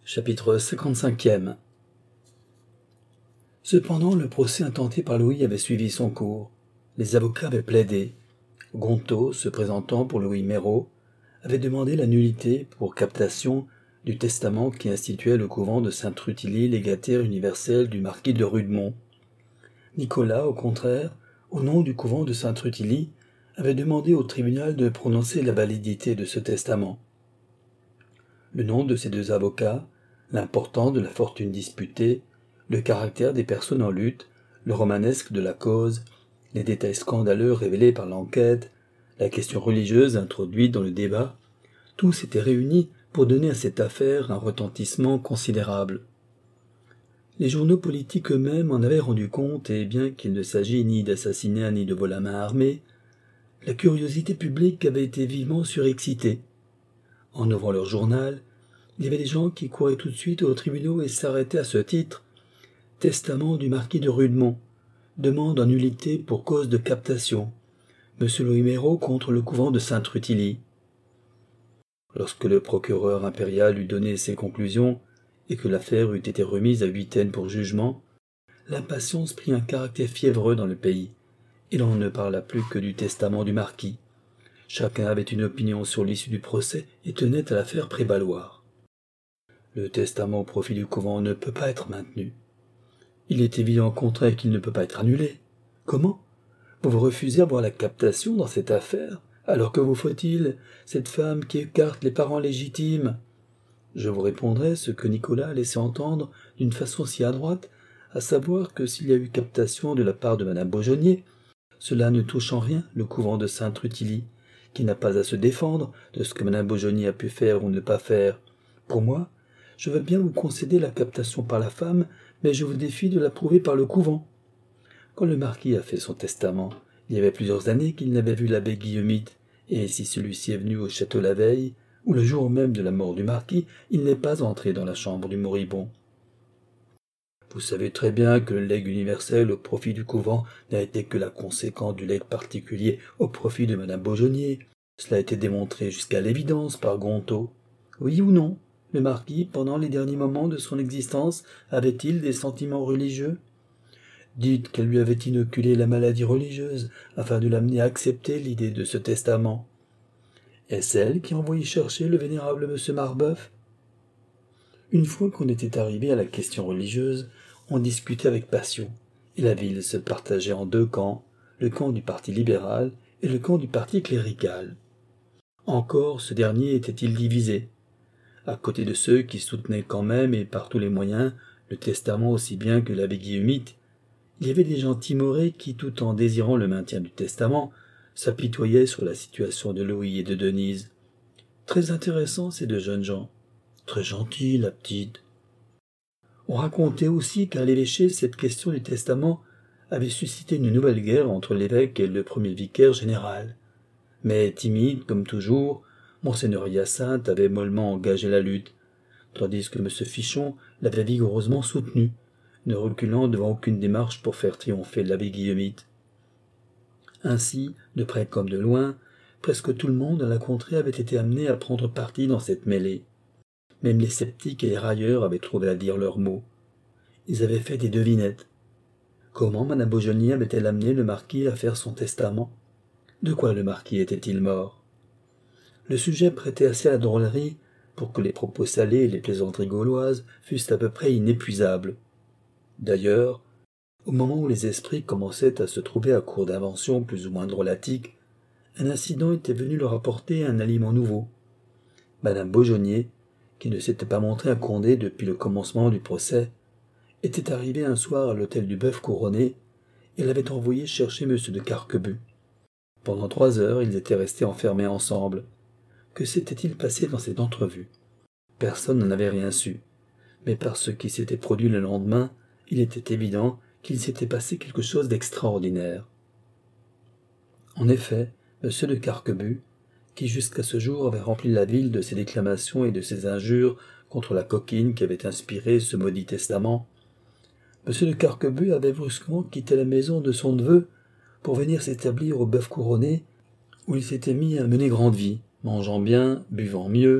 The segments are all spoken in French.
Chapitre 55e. Cependant, le procès intenté par Louis avait suivi son cours. Les avocats avaient plaidé. Gontaut, se présentant pour Louis Méraut, avait demandé la nullité pour captation du testament qui instituait le couvent de Sainte-Rutilie légataire universel du marquis de Rudemont. Nicolas, au contraire, au nom du couvent de Sainte-Rutilie, avait demandé au tribunal de prononcer la validité de ce testament. Le nom de ces deux avocats, l'importance de la fortune disputée, le caractère des personnes en lutte, le romanesque de la cause, les détails scandaleux révélés par l'enquête, la question religieuse introduite dans le débat, tout s'était réuni pour donner à cette affaire un retentissement considérable. Les journaux politiques eux-mêmes en avaient rendu compte, et bien qu'il ne s'agît ni d'assassinat ni de vol à main armée, la curiosité publique avait été vivement surexcitée. En ouvrant leur journal, il y avait des gens qui couraient tout de suite aux tribunaux et s'arrêtaient à ce titre. Testament du marquis de Rudemont. Demande en nullité pour cause de captation. Monsieur Louis Méraut contre le couvent de Sainte-Rutilie. Lorsque le procureur impérial eut donné ses conclusions et que l'affaire eut été remise à huitaine pour jugement, l'impatience prit un caractère fiévreux dans le pays, et l'on ne parla plus que du testament du marquis. Chacun avait une opinion sur l'issue du procès et tenait à la faire prévaloir. Le testament au profit du couvent ne peut pas être maintenu. Il est évident au contraire qu'il ne peut pas être annulé. Comment ? Vous refusez à voir la captation dans cette affaire, alors que vous faut-il, cette femme qui écarte les parents légitimes ? Je vous répondrai ce que Nicolas a laissé entendre d'une façon si adroite, à savoir que s'il y a eu captation de la part de madame Beaujonnier, cela ne touche en rien le couvent de Sainte-Rutilie, qui n'a pas à se défendre de ce que madame Beaujonnier a pu faire ou ne pas faire. Pour moi, je veux bien vous concéder la captation par la femme, mais je vous défie de la prouver par le couvent. Quand le marquis a fait son testament, il y avait plusieurs années qu'il n'avait vu l'abbé Guillemite, et si celui-ci est venu au château la veille, ou le jour même de la mort du marquis, il n'est pas entré dans la chambre du moribond. Vous savez très bien que le legs universel au profit du couvent n'a été que la conséquence du legs particulier au profit de madame Beaujonnier. Cela a été démontré jusqu'à l'évidence par Gontaut. Oui ou non ? Le marquis, pendant les derniers moments de son existence, avait-il des sentiments religieux ? Dites qu'elle lui avait inoculé la maladie religieuse, afin de l'amener à accepter l'idée de ce testament. Est-ce elle qui a envoyé chercher le vénérable M. Marbeuf ? Une fois qu'on était arrivé à la question religieuse, on discutait avec passion, et la ville se partageait en deux camps, le camp du parti libéral et le camp du parti clérical. Encore ce dernier était-il divisé. À côté de ceux qui soutenaient quand même et par tous les moyens le testament aussi bien que l'abbé Guillemite, il y avait des gens timorés qui, tout en désirant le maintien du testament, s'apitoyaient sur la situation de Louis et de Denise. Très intéressants ces deux jeunes gens. Très gentille, la petite. On racontait aussi qu'à l'évêché, cette question du testament avait suscité une nouvelle guerre entre l'évêque et le premier vicaire général. Mais timide, comme toujours, monseigneur Hyacinthe avait mollement engagé la lutte, tandis que M. Fichon l'avait vigoureusement soutenu, ne reculant devant aucune démarche pour faire triompher l'abbé Guillemite. Ainsi, de près comme de loin, presque tout le monde à la contrée avait été amené à prendre parti dans cette mêlée. Même les sceptiques et les railleurs avaient trouvé à dire leurs mots. Ils avaient fait des devinettes. Comment madame Beaujonnier avait-elle amené le marquis à faire son testament ? De quoi le marquis était-il mort ? Le sujet prêtait assez à la drôlerie pour que les propos salés et les plaisanteries gauloises fussent à peu près inépuisables. D'ailleurs, au moment où les esprits commençaient à se trouver à court d'inventions plus ou moins drôlatiques, un incident était venu leur apporter un aliment nouveau. Madame Beaujonnier, qui ne s'était pas montrée à Condé depuis le commencement du procès, était arrivée un soir à l'hôtel du Bœuf Couronné et elle avait envoyé chercher M. de Carquebus. Pendant 3 heures, ils étaient restés enfermés ensemble. Que s'était-il passé dans cette entrevue ? Personne n'en avait rien su, mais par ce qui s'était produit le lendemain, il était évident qu'il s'était passé quelque chose d'extraordinaire. En effet, M. de Carquebus, qui jusqu'à ce jour avait rempli la ville de ses déclamations et de ses injures contre la coquine qui avait inspiré ce maudit testament, M. de Carquebus avait brusquement quitté la maison de son neveu pour venir s'établir au Bœuf Couronné, où il s'était mis à mener grande vie, mangeant bien, buvant mieux,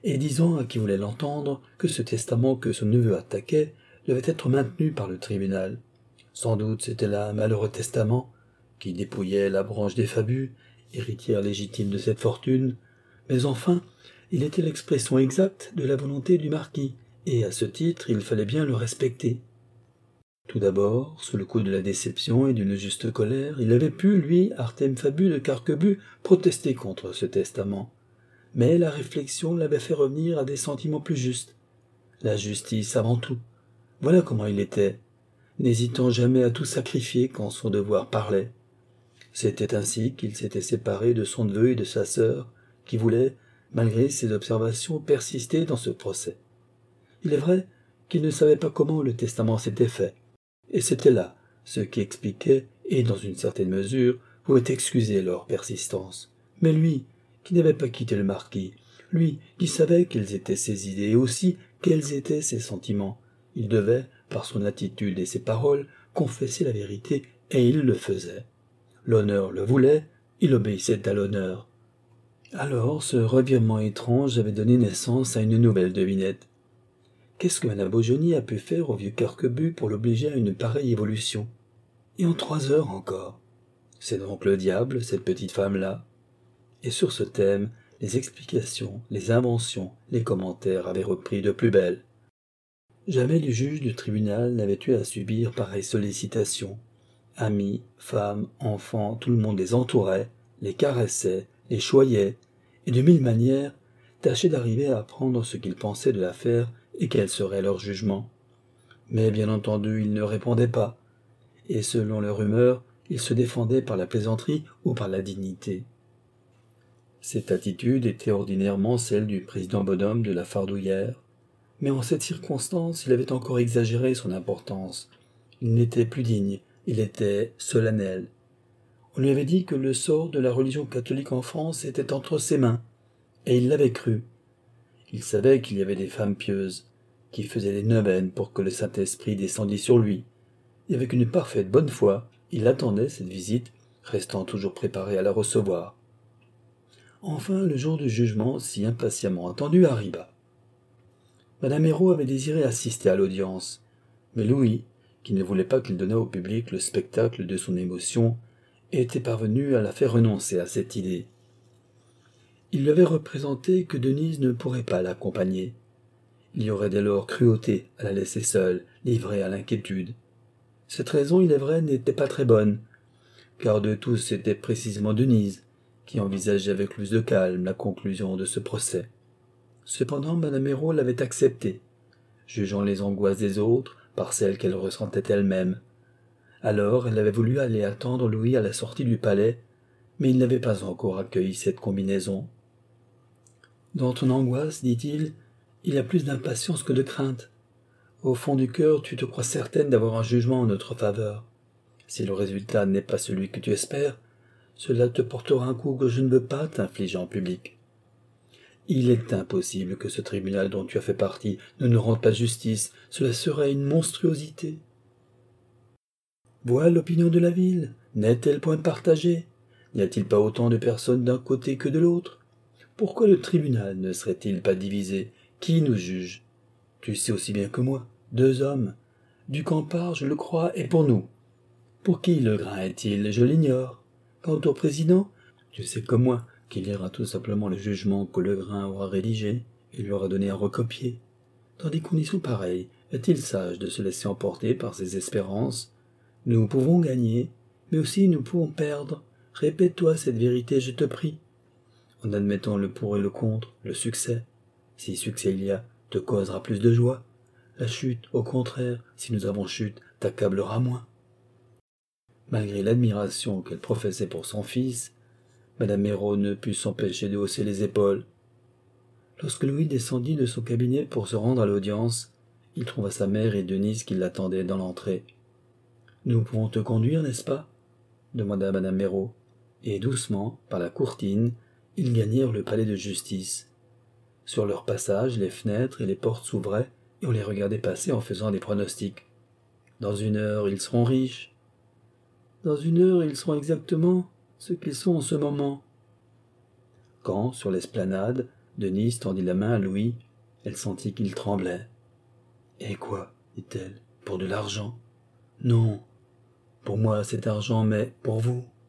et disant à qui voulait l'entendre que ce testament que son neveu attaquait devait être maintenu par le tribunal. Sans doute c'était là un malheureux testament qui dépouillait la branche des Fabu, héritière légitime de cette fortune, mais enfin il était l'expression exacte de la volonté du marquis, et à ce titre il fallait bien le respecter. Tout d'abord, sous le coup de la déception et d'une juste colère, il avait pu, lui, Artème Fabu de Carquebus, protester contre ce testament. Mais la réflexion l'avait fait revenir à des sentiments plus justes. La justice avant tout. Voilà comment il était, n'hésitant jamais à tout sacrifier quand son devoir parlait. C'était ainsi qu'il s'était séparé de son neveu et de sa sœur, qui voulaient, malgré ses observations, persister dans ce procès. Il est vrai qu'il ne savait pas comment le testament s'était fait, et c'était là ce qui expliquait, et dans une certaine mesure, pouvait excuser leur persistance. Mais lui, qui n'avait pas quitté le marquis, lui qui savait quelles étaient ses idées et aussi quels étaient ses sentiments, il devait, par son attitude et ses paroles, confesser la vérité, et il le faisait. L'honneur le voulait, il obéissait à l'honneur. Alors ce revirement étrange avait donné naissance à une nouvelle devinette. Qu'est-ce que Madame Beaujonie a pu faire au vieux Carquebus pour l'obliger à une pareille évolution? Et en 3 heures encore. C'est donc le diable, cette petite femme-là. Et sur ce thème, les explications, les inventions, les commentaires avaient repris de plus belle. Jamais le juge du tribunal n'avait eu à subir pareille sollicitation. Amis, femmes, enfants, tout le monde les entourait, les caressait, les choyait, et de 1000 manières tâchait d'arriver à apprendre ce qu'ils pensaient de l'affaire et quel serait leur jugement. Mais bien entendu, ils ne répondaient pas, et selon leur humeur, ils se défendaient par la plaisanterie ou par la dignité. Cette attitude était ordinairement celle du président bonhomme de la Fardouillère, mais en cette circonstance, il avait encore exagéré son importance. Il n'était plus digne, il était solennel. On lui avait dit que le sort de la religion catholique en France était entre ses mains, et il l'avait cru. Il savait qu'il y avait des femmes pieuses, qui faisaient des neuvaines pour que le Saint-Esprit descendît sur lui, et avec une parfaite bonne foi, il attendait cette visite, restant toujours préparé à la recevoir. Enfin, le jour du jugement, si impatiemment attendu, arriva. Madame Hérault avait désiré assister à l'audience, mais Louis, qui ne voulait pas qu'il donnât au public le spectacle de son émotion, était parvenu à la faire renoncer à cette idée. Il lui avait représenté que Denise ne pourrait pas l'accompagner. Il y aurait dès lors cruauté à la laisser seule, livrée à l'inquiétude. Cette raison, il est vrai, n'était pas très bonne, car de tous c'était précisément Denise qui envisageait avec plus de calme la conclusion de ce procès. Cependant, Madame Hérault l'avait accepté, jugeant les angoisses des autres par celles qu'elle ressentait elle-même. Alors elle avait voulu aller attendre Louis à la sortie du palais, mais il n'avait pas encore accueilli cette combinaison. « Dans ton angoisse, dit-il, il y a plus d'impatience que de crainte. Au fond du cœur, tu te crois certaine d'avoir un jugement en notre faveur. Si le résultat n'est pas celui que tu espères, cela te portera un coup que je ne veux pas t'infliger en public. Il est impossible que ce tribunal dont tu as fait partie ne nous rende pas justice, cela serait une monstruosité. Voilà l'opinion de la ville, n'est-elle point partagée? N'y a-t-il pas autant de personnes d'un côté que de l'autre? Pourquoi le tribunal ne serait-il pas divisé? Qui nous juge? Tu sais aussi bien que moi, 2 hommes. Du Campard, je le crois, est pour nous. Pour qui le grain est-il? Je l'ignore. Quant au président, tu sais comme moi qu'il lira tout simplement le jugement que le grain aura rédigé et lui aura donné à recopier. Dans des conditions pareilles, est-il sage de se laisser emporter par ses espérances? Nous pouvons gagner, mais aussi nous pouvons perdre. Répète-toi cette vérité, je te prie. En admettant le pour et le contre, le succès, si succès il y a, te causera plus de joie. La chute, au contraire, si nous avons chute, t'accablera moins. Malgré l'admiration qu'elle professait pour son fils, Madame Hérault ne put s'empêcher de hausser les épaules. Lorsque Louis descendit de son cabinet pour se rendre à l'audience, il trouva sa mère et Denise qui l'attendaient dans l'entrée. « Nous pourrons te conduire, n'est-ce pas ?» demanda Madame Hérault, et doucement, par la courtine, ils gagnèrent le palais de justice. Sur leur passage, les fenêtres et les portes s'ouvraient, et on les regardait passer en faisant des pronostics. « Dans 1 heure, ils seront riches. »« Dans 1 heure, ils seront exactement ce qu'ils sont en ce moment. » Quand, sur l'esplanade, Denise tendit la main à Louis. Elle sentit qu'il tremblait. « Et quoi ?» dit-elle. « Pour de l'argent ?»« Non, pour moi c'est argent, mais pour vous,